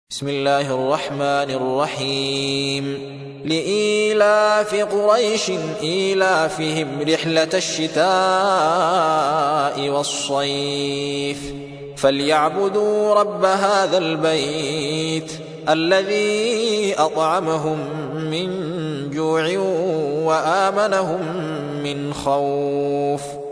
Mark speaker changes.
Speaker 1: بسم الله الرحمن الرحيم لإيلاف قريش إيلافهم رحلة الشتاء والصيف فليعبدوا رب هذا البيت الذي أطعمهم من جوع وآمنهم من خوف.